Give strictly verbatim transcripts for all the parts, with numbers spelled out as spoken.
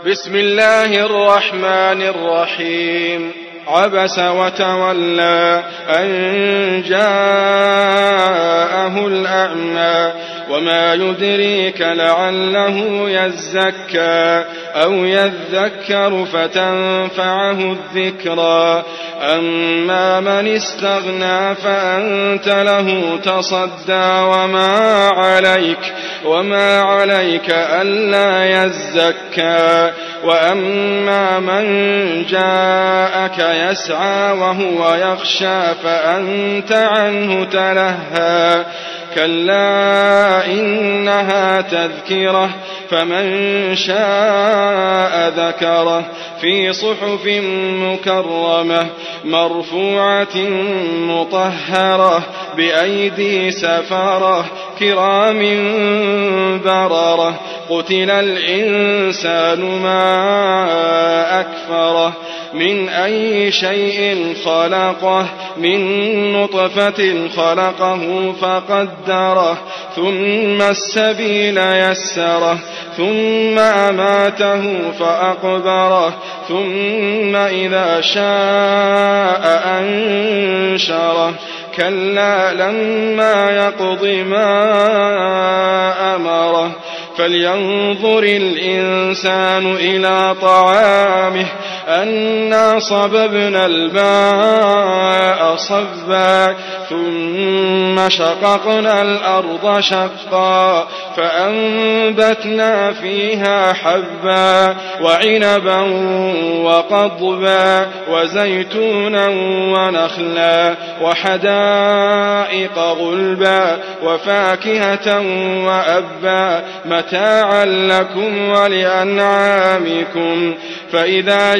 بسم الله الرحمن الرحيم. عبس وتولى أن جاءه الأعمى وما يدريك لعله يزكى أو يذكر فتنفعه الذكرى. أما من استغنى فأنت له تصدى وما عليك وما عليك ألا يزكى. وأما من جاءك يسعى وهو يخشى فأنت عنه تلهى. كلا إنها تذكرة فمن شاء ذكره في صحف مكرمة مرفوعة مطهرة بأيدي سفرة كرام بررة. قتل الإنسان ما أكفره من أي شيء خلقه من نطفة خلقه فقدره ثم السبيل يسره ثم أماته فأقبره ثم إذا شاء أنشره. كلا لما يقض ما أمره. فلينظر الإنسان إلى طعامه أنا صببنا الماء صبا ثم شققنا الأرض شقا فأنبتنا فيها حبا وعنبا وقضبا وزيتونا ونخلا وحدائق غلبا وفاكهة وأبا متاعا لكم ولأنعامكم. فإذا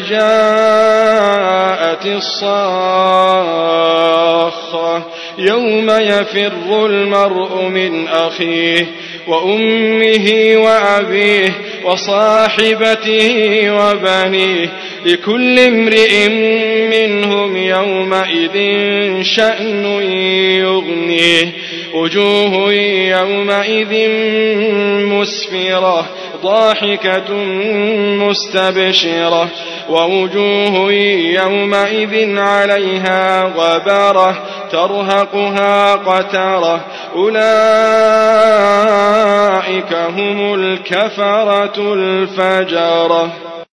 جاءت الصاخة يوم يفر المرء من أخيه وأمه وأبيه وصاحبته وبنيه لكل امرئ منهم يومئذ شأن يغنيه. وجوه يومئذ مسفرة ضاحكة مستبشرة ووجوه يومئذ عليها غبرة ترهقها قترة. أولئك هم الكفرة الفجرة.